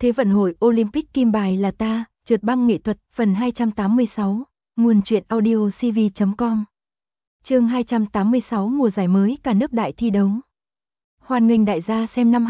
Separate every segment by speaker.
Speaker 1: Thế vận hội Olympic kim bài là ta, trượt băng nghệ thuật, phần 286, nguồn truyện audio cv.com. Chương 286 mùa giải mới cả nước đại thi đấu. Hoan nghênh đại gia xem năm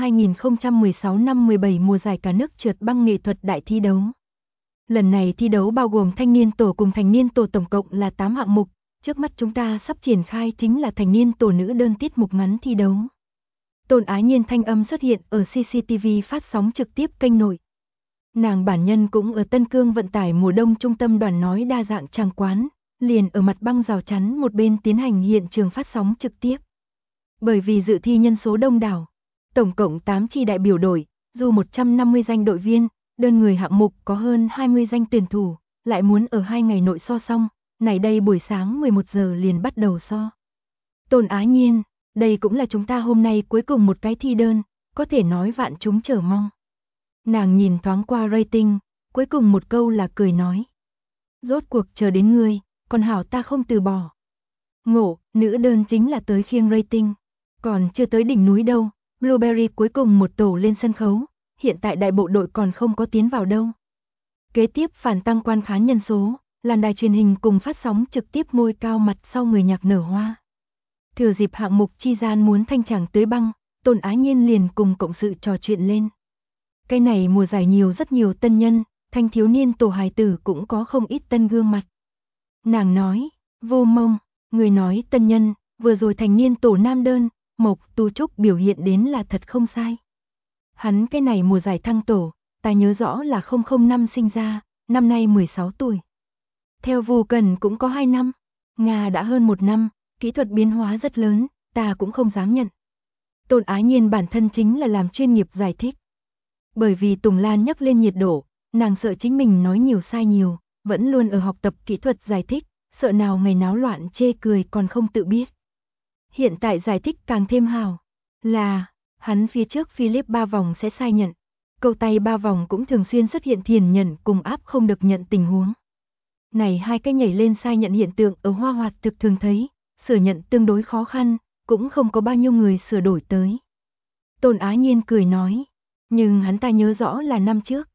Speaker 1: 2016 năm 17 mùa giải cả nước trượt băng nghệ thuật đại thi đấu. Lần này thi đấu bao gồm thanh niên tổ cùng thành niên tổ, tổng cộng là 8 hạng mục, trước mắt chúng ta sắp triển khai chính là thành niên tổ nữ đơn tiết mục ngắn thi đấu. Tôn Ái Nhiên thanh âm xuất hiện ở CCTV phát sóng trực tiếp kênh nội. Nàng bản nhân cũng ở Tân Cương vận tải mùa đông trung tâm đoàn nói đa dạng tràng quán, liền ở mặt băng rào chắn một bên tiến hành hiện trường phát sóng trực tiếp. Bởi vì dự thi nhân số đông đảo, tổng cộng 8 chi đại biểu đội, dù 150 danh đội viên, đơn người hạng mục có hơn 20 danh tuyển thủ, lại muốn ở 2 ngày nội so xong, này đây buổi sáng 11 giờ liền bắt đầu so. Tôn Ái Nhiên, đây cũng là chúng ta hôm nay cuối cùng một cái thi đơn, có thể nói vạn chúng chờ mong. Nàng nhìn thoáng qua rating, cuối cùng một câu là cười nói. Rốt cuộc chờ đến ngươi, còn hảo ta không từ bỏ. Ngộ, nữ đơn chính là tới khiêng rating, còn chưa tới đỉnh núi đâu, Blueberry cuối cùng một tổ lên sân khấu, hiện tại đại bộ đội còn không có tiến vào đâu. Kế tiếp phản tăng quan khán nhân số, làn đài truyền hình cùng phát sóng trực tiếp ngôi cao mặt sau người nhạc nở hoa. Thừa dịp hạng mục chi gian muốn thanh chàng tưới băng, Tôn Ái Nhiên liền cùng cộng sự trò chuyện lên. Cái này mùa giải rất nhiều tân nhân, thanh thiếu niên tổ hài tử cũng có không ít tân gương mặt. Nàng nói, Vô Mông, người nói tân nhân, vừa rồi thành niên tổ nam đơn, Mộc Tu Trúc biểu hiện đến là thật không sai. Hắn cái này mùa giải thăng tổ, ta nhớ rõ là 005 sinh ra, năm nay 16 tuổi. Theo Vu Cần cũng có 2 năm, Nga đã hơn 1 năm, kỹ thuật biến hóa rất lớn, ta cũng không dám nhận. Tôn Ái Nhiên bản thân chính là làm chuyên nghiệp giải thích. Bởi vì Tùng Lan nhắc lên nhiệt độ, nàng sợ chính mình nói nhiều sai nhiều, vẫn luôn ở học tập kỹ thuật giải thích, sợ nào ngày náo loạn chê cười còn không tự biết. Hiện tại giải thích càng thêm hào, là, hắn phía trước Philip 3 vòng sẽ sai nhận, câu tay 3 vòng cũng thường xuyên xuất hiện thiền nhận cùng áp không được nhận tình huống. Này hai cái nhảy lên sai nhận hiện tượng ở Hoa Hoạt thực thường thấy, sửa nhận tương đối khó khăn, cũng không có bao nhiêu người sửa đổi tới. Tôn Ái Nhiên cười nói, nhưng hắn ta nhớ rõ là năm trước.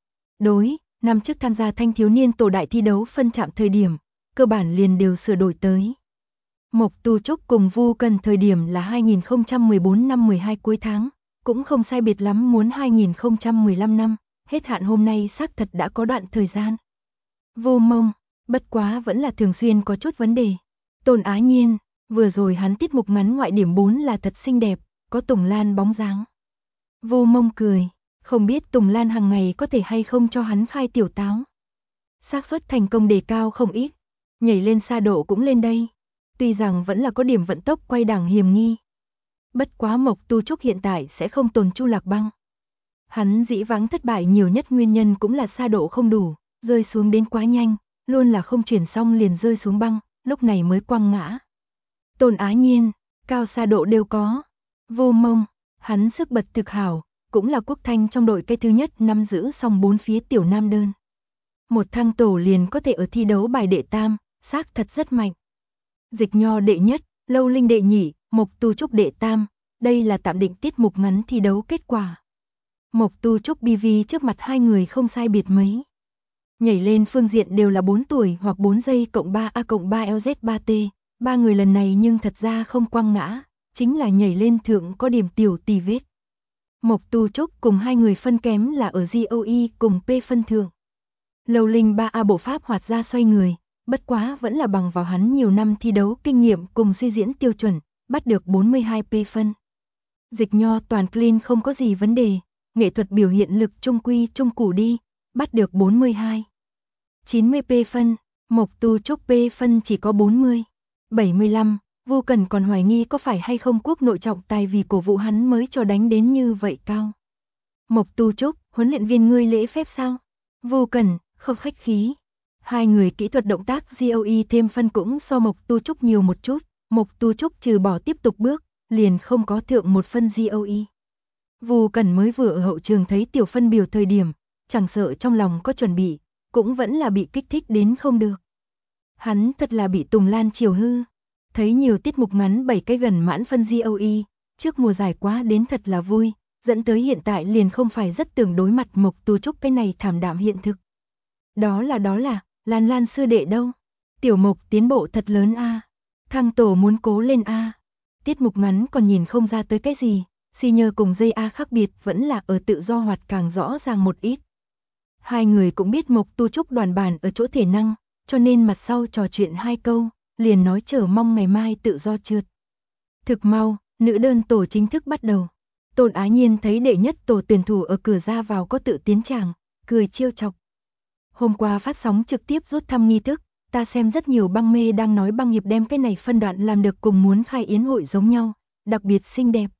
Speaker 1: Năm trước tham gia thanh thiếu niên tổ đại thi đấu phân trạm thời điểm, cơ bản liền đều sửa đổi tới. Mộc Tu Trúc cùng Vu Cần thời điểm là 2014 năm 12 cuối tháng, cũng không sai biệt lắm muốn 2015 năm, hết hạn hôm nay xác thật đã có đoạn thời gian. Vô Mông, bất quá vẫn là thường xuyên có chút vấn đề. Tôn Ái Nhiên, vừa rồi hắn tiết mục ngắn ngoại điểm 4 là thật xinh đẹp, có Tùng Lan bóng dáng. Vô Mông cười, không biết Tùng Lan hàng ngày có thể hay không cho hắn khai tiểu táo. Xác suất thành công đề cao không ít, nhảy lên xa độ cũng lên đây, tuy rằng vẫn là có điểm vận tốc quay đẳng hiểm nghi. Bất quá Mộc Tu Trúc hiện tại sẽ không tồn Chu Lạc Băng. Hắn dĩ vãng thất bại nhiều nhất nguyên nhân cũng là xa độ không đủ, rơi xuống đến quá nhanh, luôn là không chuyển xong liền rơi xuống băng, lúc này mới quăng ngã. Tôn Ái Nhiên, cao xa độ đều có. Vô Mông, hắn sức bật thực hảo, cũng là Quốc Thanh trong đội cái thứ nhất nắm giữ xong 4 phía tiểu nam đơn. Một thăng tổ liền có thể ở thi đấu bài đệ tam, xác thật rất mạnh. Dịch Nho đệ nhất, Lâu Linh đệ nhị, Mộc Tu Trúc đệ tam, đây là tạm định tiết mục ngắn thi đấu kết quả. Mộc Tu Trúc BV trước mặt hai người không sai biệt mấy. Nhảy lên phương diện đều là 4 tuổi hoặc 4 giây cộng 3A cộng 3 LZ3T, ba người lần này nhưng thật ra không quăng ngã, chính là nhảy lên thượng có điểm tiểu tì vết. Mộc Tu Trúc cùng hai người phân kém là ở GOE cùng P phân thượng. Lâu Linh 3A bộ pháp hoạt ra xoay người, bất quá vẫn là bằng vào hắn nhiều năm thi đấu kinh nghiệm cùng suy diễn tiêu chuẩn, bắt được 42 P phân. Dịch Nho toàn clean không có gì vấn đề, nghệ thuật biểu hiện lực trung quy trung củ đi, bắt được 42. 90 P phân, Mộc Tu Trúc P phân chỉ có 40. 75, Vu Cần còn hoài nghi có phải hay không quốc nội trọng tài vì cổ vũ hắn mới cho đánh đến như vậy cao. Mộc Tu Trúc, huấn luyện viên ngươi lễ phép sao? Vu Cần, không khách khí. Hai người kỹ thuật động tác GOE thêm phân cũng so Mộc Tu Trúc nhiều một chút, Mộc Tu Trúc trừ bỏ tiếp tục bước, liền không có thượng một phân GOE. Vu Cần mới vừa ở hậu trường thấy tiểu phân biểu thời điểm, chẳng sợ trong lòng có chuẩn bị, cũng vẫn là bị kích thích đến không được. Hắn thật là bị Tùng Lan chiều hư, thấy nhiều tiết mục ngắn 7 cái gần mãn phân GOE, trước mùa giải quá đến thật là vui, dẫn tới hiện tại liền không phải rất tưởng đối mặt Mộc Tu Trúc cái này thảm đạm hiện thực. Đó là, Lan Lan sư đệ đâu? Tiểu Mộc tiến bộ thật lớn a. Thăng tổ muốn cố lên a. Tiết mục ngắn còn nhìn không ra tới cái gì, Senior cùng JA khác biệt vẫn là ở tự do hoạt càng rõ ràng một ít. Hai người cũng biết Mộc Tu Trúc đoàn bản ở chỗ thể năng, cho nên mặt sau trò chuyện 2 câu, liền nói chờ mong ngày mai tự do trượt. Thực mau, nữ đơn tổ chính thức bắt đầu. Tôn Á Nhiên thấy đệ nhất tổ tuyển thủ ở cửa ra vào có tự tiến tràng, cười trêu chọc. Hôm qua phát sóng trực tiếp rút thăm nghi thức, ta xem rất nhiều băng mê đang nói băng nghiệp đem cái này phân đoạn làm được cùng muốn khai yến hội giống nhau, đặc biệt xinh đẹp.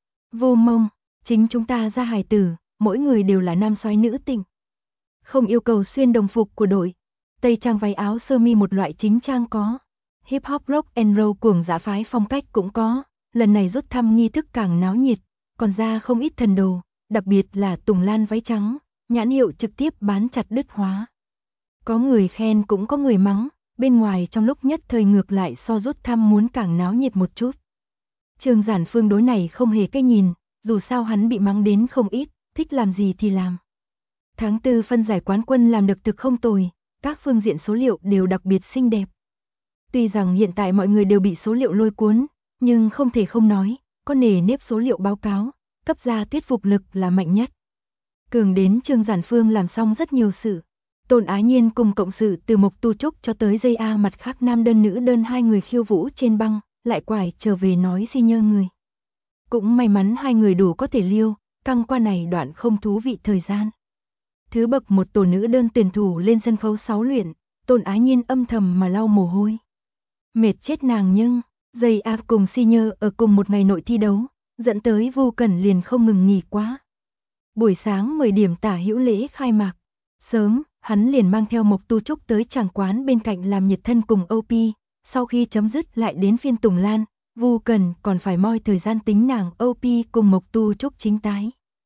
Speaker 1: Vô mông, chính chúng ta ra hài tử, mỗi người đều là nam soái nữ tình. Không yêu cầu xuyên đồng phục của đội, tây trang váy áo sơ mi một loại chính trang có. Hip hop rock and roll cuồng dã phái phong cách cũng có, lần này rút thăm nghi thức càng náo nhiệt, còn ra không ít thần đồ, đặc biệt là Tùng Lan váy trắng, nhãn hiệu trực tiếp bán chặt đứt hóa. Có người khen cũng có người mắng, bên ngoài trong lúc nhất thời ngược lại so rút thăm muốn càng náo nhiệt một chút. Trương Giản Phương đối này không hề cái nhìn, dù sao hắn bị mắng đến không ít, thích làm gì thì làm. Tháng 4 phân giải quán quân làm được thực không tồi, các phương diện số liệu đều đặc biệt xinh đẹp. Tuy rằng hiện tại mọi người đều bị số liệu lôi cuốn, nhưng không thể không nói, có nề nếp số liệu báo cáo, cấp ra thuyết phục lực là mạnh nhất. Cường đến Trương Giản Phương làm xong rất nhiều sự. Tôn Á Nhiên cùng cộng sự từ Mộc Tu Trúc cho tới JA mặt khác nam đơn nữ đơn hai người khiêu vũ trên băng, lại quải trở về nói Senior người. Cũng may mắn hai người đủ có thể liêu, căng qua này đoạn không thú vị thời gian. Thứ bậc một tổ nữ đơn tuyển thủ lên sân khấu 6 luyện, Tôn Á Nhiên âm thầm mà lau mồ hôi. Mệt chết nàng nhưng, JA cùng Senior ở cùng một ngày nội thi đấu, dẫn tới Vu Cẩn liền không ngừng nghỉ quá. Buổi sáng 10 điểm tả hữu lễ khai mạc. Sớm, hắn liền mang theo Mộc Tu Trúc tới tràng quán bên cạnh làm nhiệt thân cùng OP, sau khi chấm dứt lại đến phiên Tùng Lan, Vu Cẩn còn phải moi thời gian tính nàng OP cùng Mộc Tu Trúc chính tái.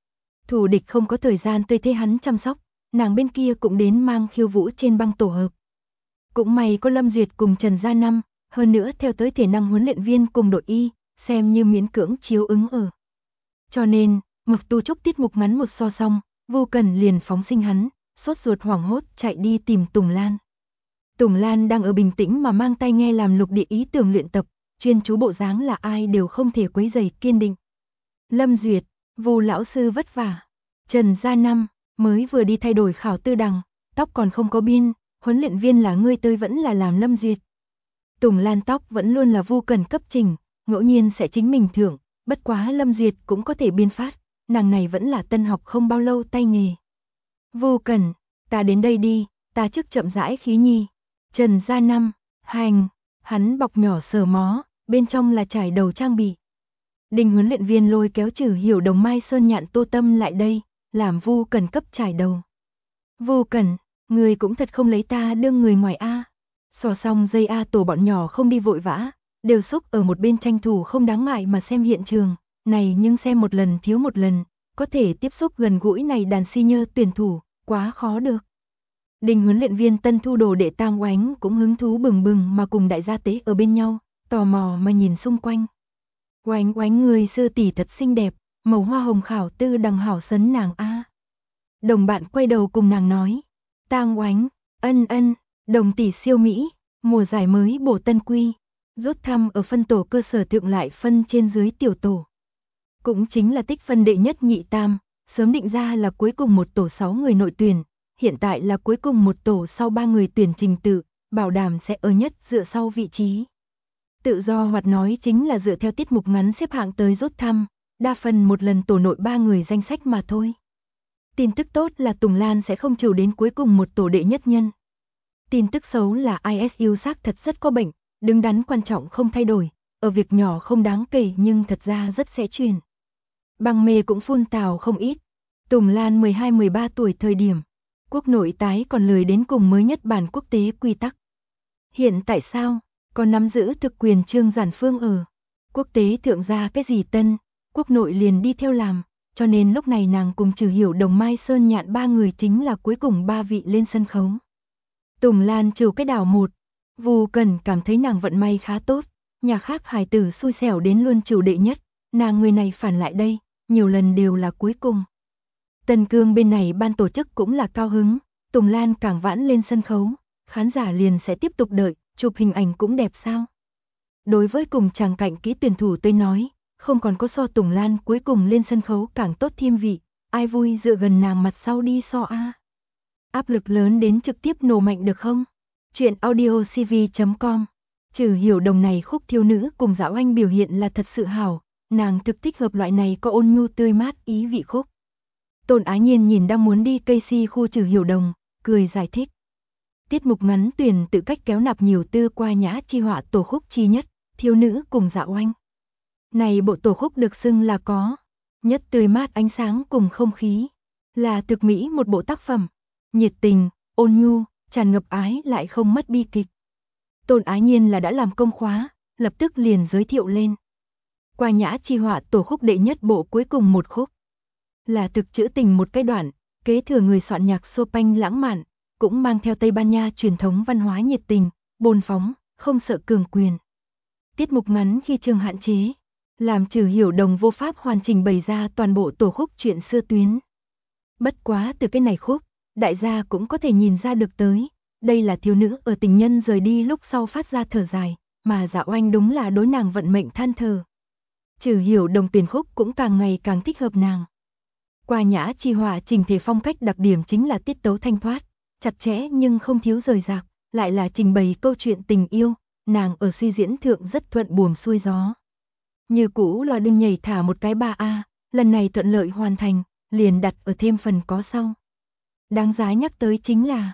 Speaker 1: Thủ địch không có thời gian tươi thế hắn chăm sóc, nàng bên kia cũng đến mang khiêu vũ trên băng tổ hợp. Cũng may có Lâm Duyệt cùng Trần Gia Năm, hơn nữa theo tới thể năng huấn luyện viên cùng đội y, xem như miễn cưỡng chiếu ứng ở. Cho nên, Mộc Tu Trúc tiết mục ngắn một so xong, Vu Cẩn liền phóng sinh hắn, sốt ruột hoảng hốt chạy đi tìm Tùng Lan. Tùng Lan đang ở bình tĩnh mà mang tai nghe làm lục địa ý tưởng luyện tập, chuyên chú bộ dáng là ai đều không thể quấy rầy kiên định. Lâm Duyệt, Vu lão sư vất vả. Trần Gia Năm, mới vừa đi thay đổi khảo tư đằng, tóc còn không có biên, huấn luyện viên là ngươi tôi vẫn là làm Lâm Duyệt. Tùng Lan tóc vẫn luôn là Vu Cẩn cấp trình, ngẫu nhiên sẽ chính mình thưởng, bất quá Lâm Duyệt cũng có thể biên phát, nàng này vẫn là tân học không bao lâu tay nghề. Vu Cẩn, ta đến đây đi, ta trước chậm rãi khí nhi. Trần Gia Năm, hành, hắn bọc nhỏ sờ mó, bên trong là trải đầu trang bị. Đình huấn luyện viên lôi kéo Trử Hiểu Đồng Mai Sơn Nhạn Tô Tâm lại đây, làm Vu Cẩn cấp trải đầu. Vu Cẩn, người cũng thật không lấy ta đương người ngoài a. So xong dây a tổ bọn nhỏ không đi vội vã, đều xúc ở một bên tranh thủ không đáng ngại mà xem hiện trường, này nhưng xem một lần thiếu một lần, có thể tiếp xúc gần gũi này đàn senior tuyển thủ, quá khó được. Đình huấn luyện viên tân thu đồ đệ Tam Oánh cũng hứng thú bừng bừng mà cùng đại gia tế ở bên nhau, tò mò mà nhìn xung quanh. Oánh Oánh người sư tỷ thật xinh đẹp, màu hoa hồng khảo tư đằng hảo sấn nàng a. Đồng bạn quay đầu cùng nàng nói, Tam Oánh, ân, đồng tỷ siêu mỹ, mùa giải mới bổ tân quy, rút thăm ở phân tổ cơ sở thượng lại phân trên dưới tiểu tổ. Cũng chính là tích phân đệ nhất nhị tam, sớm định ra là cuối cùng một tổ 6 người nội tuyển, hiện tại là cuối cùng một tổ sau 3 người tuyển trình tự, bảo đảm sẽ ở nhất dựa sau vị trí. Tự do hoạt nói chính là dựa theo tiết mục ngắn xếp hạng tới rút thăm, đa phần một lần tổ nội 3 người danh sách mà thôi. Tin tức tốt là Tùng Lan sẽ không chịu đến cuối cùng một tổ đệ nhất nhân. Tin tức xấu là ISU xác thật rất có bệnh, đứng đắn quan trọng không thay đổi, ở việc nhỏ không đáng kể nhưng thật ra rất sẽ truyền. Băng mê cũng phun tào không ít. Tùng Lan 12-13 tuổi thời điểm, quốc nội tái còn lười đến cùng mới nhất bản quốc tế quy tắc. Hiện tại sao, còn nắm giữ thực quyền Trương Giản Phương ở. Quốc tế thượng ra cái gì tân, quốc nội liền đi theo làm, cho nên lúc này nàng cùng Trử Hiểu Đồng Mai Sơn Nhạn 3 người chính là cuối cùng 3 vị lên sân khấu. Tùng Lan trừ cái đảo một, Vu Cẩn cảm thấy nàng vận may khá tốt, nhà khác hài tử xui xẻo đến luôn trừ đệ nhất, nàng người này phản lại đây, nhiều lần đều là cuối cùng. Tân Cương bên này ban tổ chức cũng là cao hứng, Tùng Lan càng vãn lên sân khấu, khán giả liền sẽ tiếp tục đợi, chụp hình ảnh cũng đẹp sao. Đối với cùng chàng cạnh kỹ tuyển thủ tôi nói, không còn có so Tùng Lan cuối cùng lên sân khấu càng tốt thêm vị, ai vui dựa gần nàng mặt sau đi so a. Áp lực lớn đến trực tiếp nổ mạnh được không? Chuyện audio cv.com. Trừ Hiểu Đồng này khúc thiếu nữ cùng Dạo Anh biểu hiện là thật sự hảo, nàng thực thích hợp loại này có ôn nhu tươi mát ý vị khúc. Tôn Ái Nhiên nhìn đang muốn đi cây si khu Trừ Hiểu Đồng, cười giải thích. Tiết mục ngắn tuyển tự cách kéo nạp nhiều tư qua nhã chi họa tổ khúc chi nhất, thiếu nữ cùng Dạo Anh. Này bộ tổ khúc được xưng là có nhất tươi mát ánh sáng cùng không khí, là thực mỹ một bộ tác phẩm, nhiệt tình, ôn nhu, tràn ngập ái lại không mất bi kịch. Tôn Ái Nhiên là đã làm công khóa, lập tức liền giới thiệu lên. Qua nhã chi họa tổ khúc đệ nhất bộ cuối cùng một khúc, là thực trữ tình một cái đoạn, kế thừa người soạn nhạc Chopin lãng mạn, cũng mang theo Tây Ban Nha truyền thống văn hóa nhiệt tình, bồn phóng, không sợ cường quyền. Tiết mục ngắn khi chương hạn chế, làm Trừ Hiểu Đồng vô pháp hoàn chỉnh bày ra toàn bộ tổ khúc chuyện xưa tuyến. Bất quá từ cái này khúc, đại gia cũng có thể nhìn ra được tới, đây là thiếu nữ ở tình nhân rời đi lúc sau phát ra thở dài, mà Dạo Anh đúng là đối nàng vận mệnh than thở. Trừ Hiểu Đồng tiền khúc cũng càng ngày càng thích hợp nàng. Qua nhã chi họa trình thể phong cách đặc điểm chính là tiết tấu thanh thoát, chặt chẽ nhưng không thiếu rời rạc, lại là trình bày câu chuyện tình yêu, nàng ở suy diễn thượng rất thuận buồm xuôi gió. Như cũ là đừng nhảy thả một cái 3A, lần này thuận lợi hoàn thành, liền đặt ở thêm phần có sau. Đáng giá nhắc tới chính là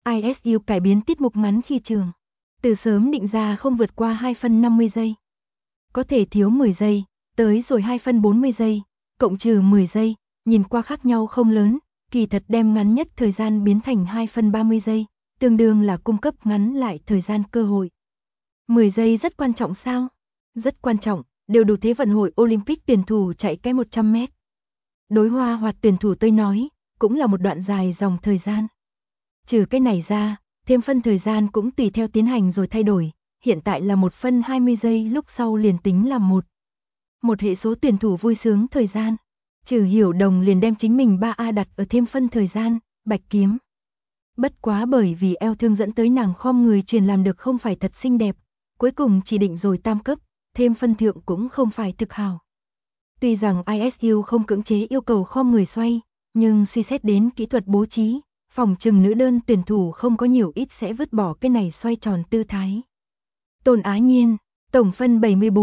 Speaker 1: ISU cải biến tiết mục ngắn khi trường, từ sớm định ra không vượt qua 2 phân 50 giây. Có thể thiếu 10 giây, tới rồi 2 phân 40 giây, cộng trừ 10 giây, nhìn qua khác nhau không lớn, kỳ thật đem ngắn nhất thời gian biến thành 2 phân 30 giây, tương đương là cung cấp ngắn lại thời gian cơ hội. 10 giây rất quan trọng sao? Rất quan trọng, đều đủ Thế vận hội Olympic tuyển thủ chạy cái 100 mét. Đối hoa hoạt tuyển thủ tôi nói, cũng là một đoạn dài dòng thời gian. Trừ cái này ra, thêm phân thời gian cũng tùy theo tiến hành rồi thay đổi, hiện tại là 1 phân 20 giây lúc sau liền tính là một hệ số tuyển thủ vui sướng thời gian. Trừ Hiểu Đồng liền đem chính mình 3A đặt ở thêm phân thời gian, bạch kiếm. Bất quá bởi vì eo thương dẫn tới nàng khom người truyền làm được không phải thật xinh đẹp, cuối cùng chỉ định rồi tam cấp, thêm phân thượng cũng không phải thực hào. Tuy rằng ISU không cưỡng chế yêu cầu khom người xoay, nhưng suy xét đến kỹ thuật bố trí, phòng trừng nữ đơn tuyển thủ không có nhiều ít sẽ vứt bỏ cái này xoay tròn tư thái. Tôn Ái Nhiên, tổng phân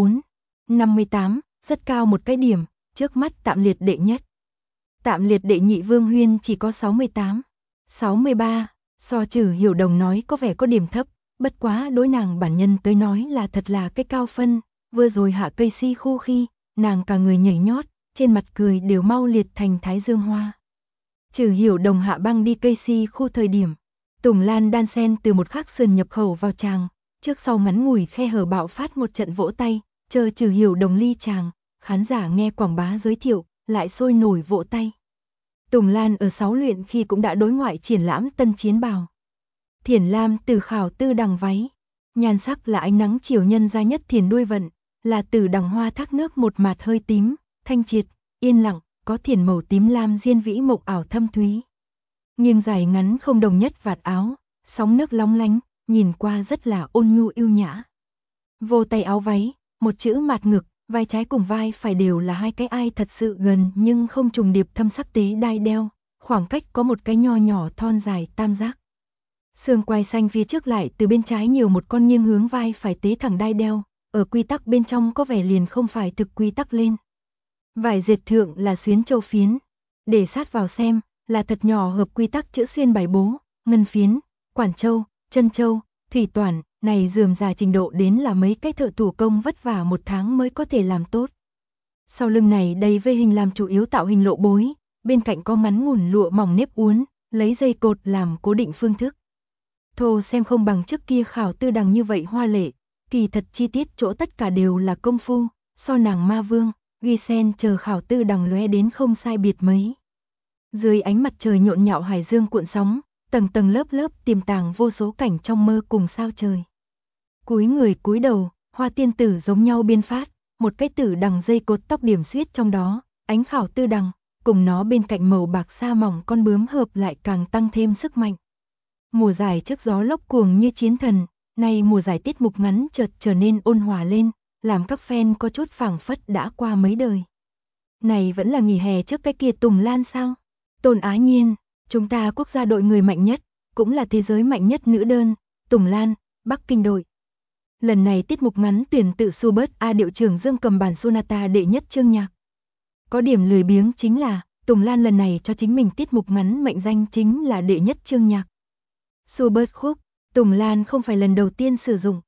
Speaker 1: 74/58, rất cao một cái điểm, trước mắt tạm liệt đệ nhất. Tạm liệt đệ nhị Vương Huyên chỉ có 68/63, so Trừ Hiểu Đồng nói có vẻ có điểm thấp, bất quá đối nàng bản nhân tới nói là thật là cái cao phân, vừa rồi hạ cây si khu khi, nàng cả người nhảy nhót, trên mặt cười đều mau liệt thành thái dương hoa. Trừ Hiểu Đồng hạ băng đi cây si khu thời điểm, Tùng Lan đan sen từ một khắc sườn nhập khẩu vào tràng, trước sau ngắn ngủi khe hở bạo phát một trận vỗ tay, chờ Trừ Hiểu Đồng ly tràng, khán giả nghe quảng bá giới thiệu, lại sôi nổi vỗ tay. Tùng Lan ở 6 luyện khi cũng đã đối ngoại triển lãm tân chiến bào. Thiển lam từ khảo tư đằng váy, nhan sắc là ánh nắng chiều nhân ra nhất thiền đuôi vận, là từ đằng hoa thác nước một mạt hơi tím, thanh triệt, yên lặng, có thiền màu tím lam diên vĩ mộc ảo thâm thúy. Nghiêng dài ngắn không đồng nhất vạt áo, sóng nước long lánh, nhìn qua rất là ôn nhu yêu nhã. Vô tay áo váy, một chữ mạt ngực, vai trái cùng vai phải đều là hai cái ai thật sự gần nhưng không trùng điệp thâm sắc tế đai đeo, khoảng cách có một cái nho nhỏ thon dài tam giác. Xương quai xanh phía trước lại từ bên trái nhiều một con nghiêng hướng vai phải tế thẳng đai đeo, ở quy tắc bên trong có vẻ liền không phải thực quy tắc lên. Vải dệt thượng là xuyến châu phiến, để sát vào xem, là thật nhỏ hợp quy tắc chữ xuyên bài bố, ngân phiến, quản châu, chân châu, thủy toàn, này rườm rà trình độ đến là mấy cái thợ thủ công vất vả 1 tháng mới có thể làm tốt. Sau lưng này đầy vây hình làm chủ yếu tạo hình lộ bối, bên cạnh có ngắn ngủn lụa mỏng nếp uốn, lấy dây cột làm cố định phương thức. Thô xem không bằng trước kia khảo tư đằng như vậy hoa lệ, kỳ thật chi tiết chỗ tất cả đều là công phu, so nàng ma vương, ghi sen chờ khảo tư đằng lóe đến không sai biệt mấy. Dưới ánh mặt trời nhộn nhạo hải dương cuộn sóng, tầng tầng lớp lớp tiềm tàng vô số cảnh trong mơ cùng sao trời. Cúi người cúi đầu, hoa tiên tử giống nhau biên phát, một cái tử đằng dây cột tóc điểm xuyết trong đó, ánh khảo tư đằng, cùng nó bên cạnh màu bạc sa mỏng con bướm hợp lại càng tăng thêm sức mạnh. Mùa giải trước gió lốc cuồng như chiến thần, nay mùa giải tiết mục ngắn chợt trở nên ôn hòa lên, làm các fan có chút phảng phất đã qua mấy đời. Này vẫn là nghỉ hè trước cái kia Tùng Lan sao? Tôn Á Nhiên, chúng ta quốc gia đội người mạnh nhất, cũng là thế giới mạnh nhất nữ đơn, Tùng Lan, Bắc Kinh đội. Lần này tiết mục ngắn tuyển tự Schubert A điệu trưởng dương cầm bản sonata đệ nhất chương nhạc. Có điểm lười biếng chính là, Tùng Lan lần này cho chính mình tiết mục ngắn mệnh danh chính là đệ nhất chương nhạc. Schubert khúc, Tùng Lan không phải lần đầu tiên sử dụng.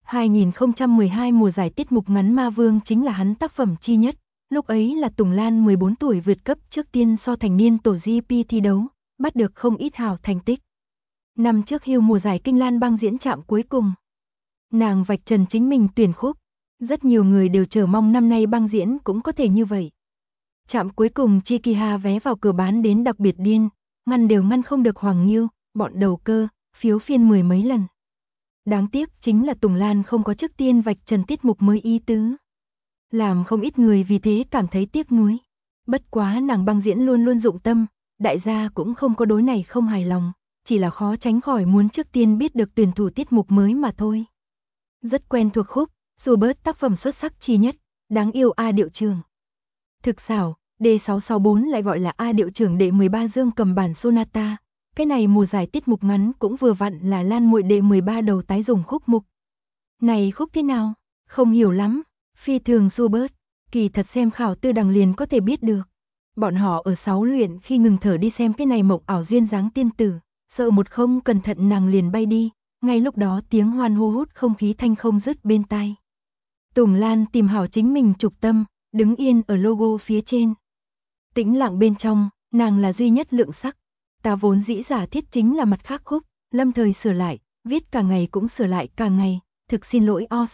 Speaker 1: 2012 mùa giải tiết mục ngắn Ma Vương chính là hắn tác phẩm chi nhất. Lúc ấy là Tùng Lan 14 tuổi vượt cấp trước tiên so thành niên tổ GP thi đấu, bắt được không ít hào thành tích. Năm trước hưu mùa giải Kinh Lan băng diễn chạm cuối cùng. Nàng vạch trần chính mình tuyển khúc. Rất nhiều người đều chờ mong năm nay băng diễn cũng có thể như vậy. Chạm cuối cùng Chikiha vé vào cửa bán đến đặc biệt điên, ngăn đều ngăn không được Hoàng Nghiêu, bọn đầu cơ, phiếu phiên 10 mấy lần. Đáng tiếc chính là Tùng Lan không có trước tiên vạch trần tiết mục mới ý tứ. Làm không ít người vì thế cảm thấy tiếc nuối. Bất quá nàng băng diễn luôn luôn dụng tâm, đại gia cũng không có đối này không hài lòng, chỉ là khó tránh khỏi muốn trước tiên biết được tuyển thủ tiết mục mới mà thôi. Rất quen thuộc khúc, Schubert tác phẩm xuất sắc chi nhất, đáng yêu A điệu trường. Thực xảo, D664 lại gọi là A điệu trưởng đệ 13 dương cầm bản sonata. Cái này mùa giải tiết mục ngắn cũng vừa vặn là Lan Muội đệ 13 đầu tái dùng khúc mục. Này khúc thế nào? Không hiểu lắm. Phi thường Schubert, kỳ thật xem khảo tư đằng liền có thể biết được. Bọn họ ở 6 luyện khi ngừng thở đi xem cái này mộng ảo duyên dáng tiên tử, sợ một không cẩn thận nàng liền bay đi, ngay lúc đó tiếng hoan hô hút không khí thanh không dứt bên tai. Tùng Lan tìm hảo chính mình trục tâm, đứng yên ở logo phía trên. Tĩnh lặng bên trong, nàng là duy nhất lượng sắc. Ta vốn dĩ giả thiết chính là mặt khác khúc, lâm thời sửa lại, viết cả ngày cũng sửa lại cả ngày, thực xin lỗi Os.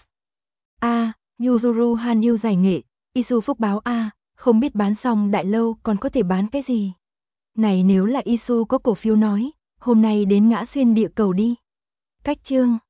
Speaker 1: Yuzuru Han yêu giải nghệ, Isu phúc báo không biết bán xong đại lâu còn có thể bán cái gì. Này nếu là Isu có cổ phiếu nói, hôm nay đến ngã xuyên địa cầu đi. Cách chương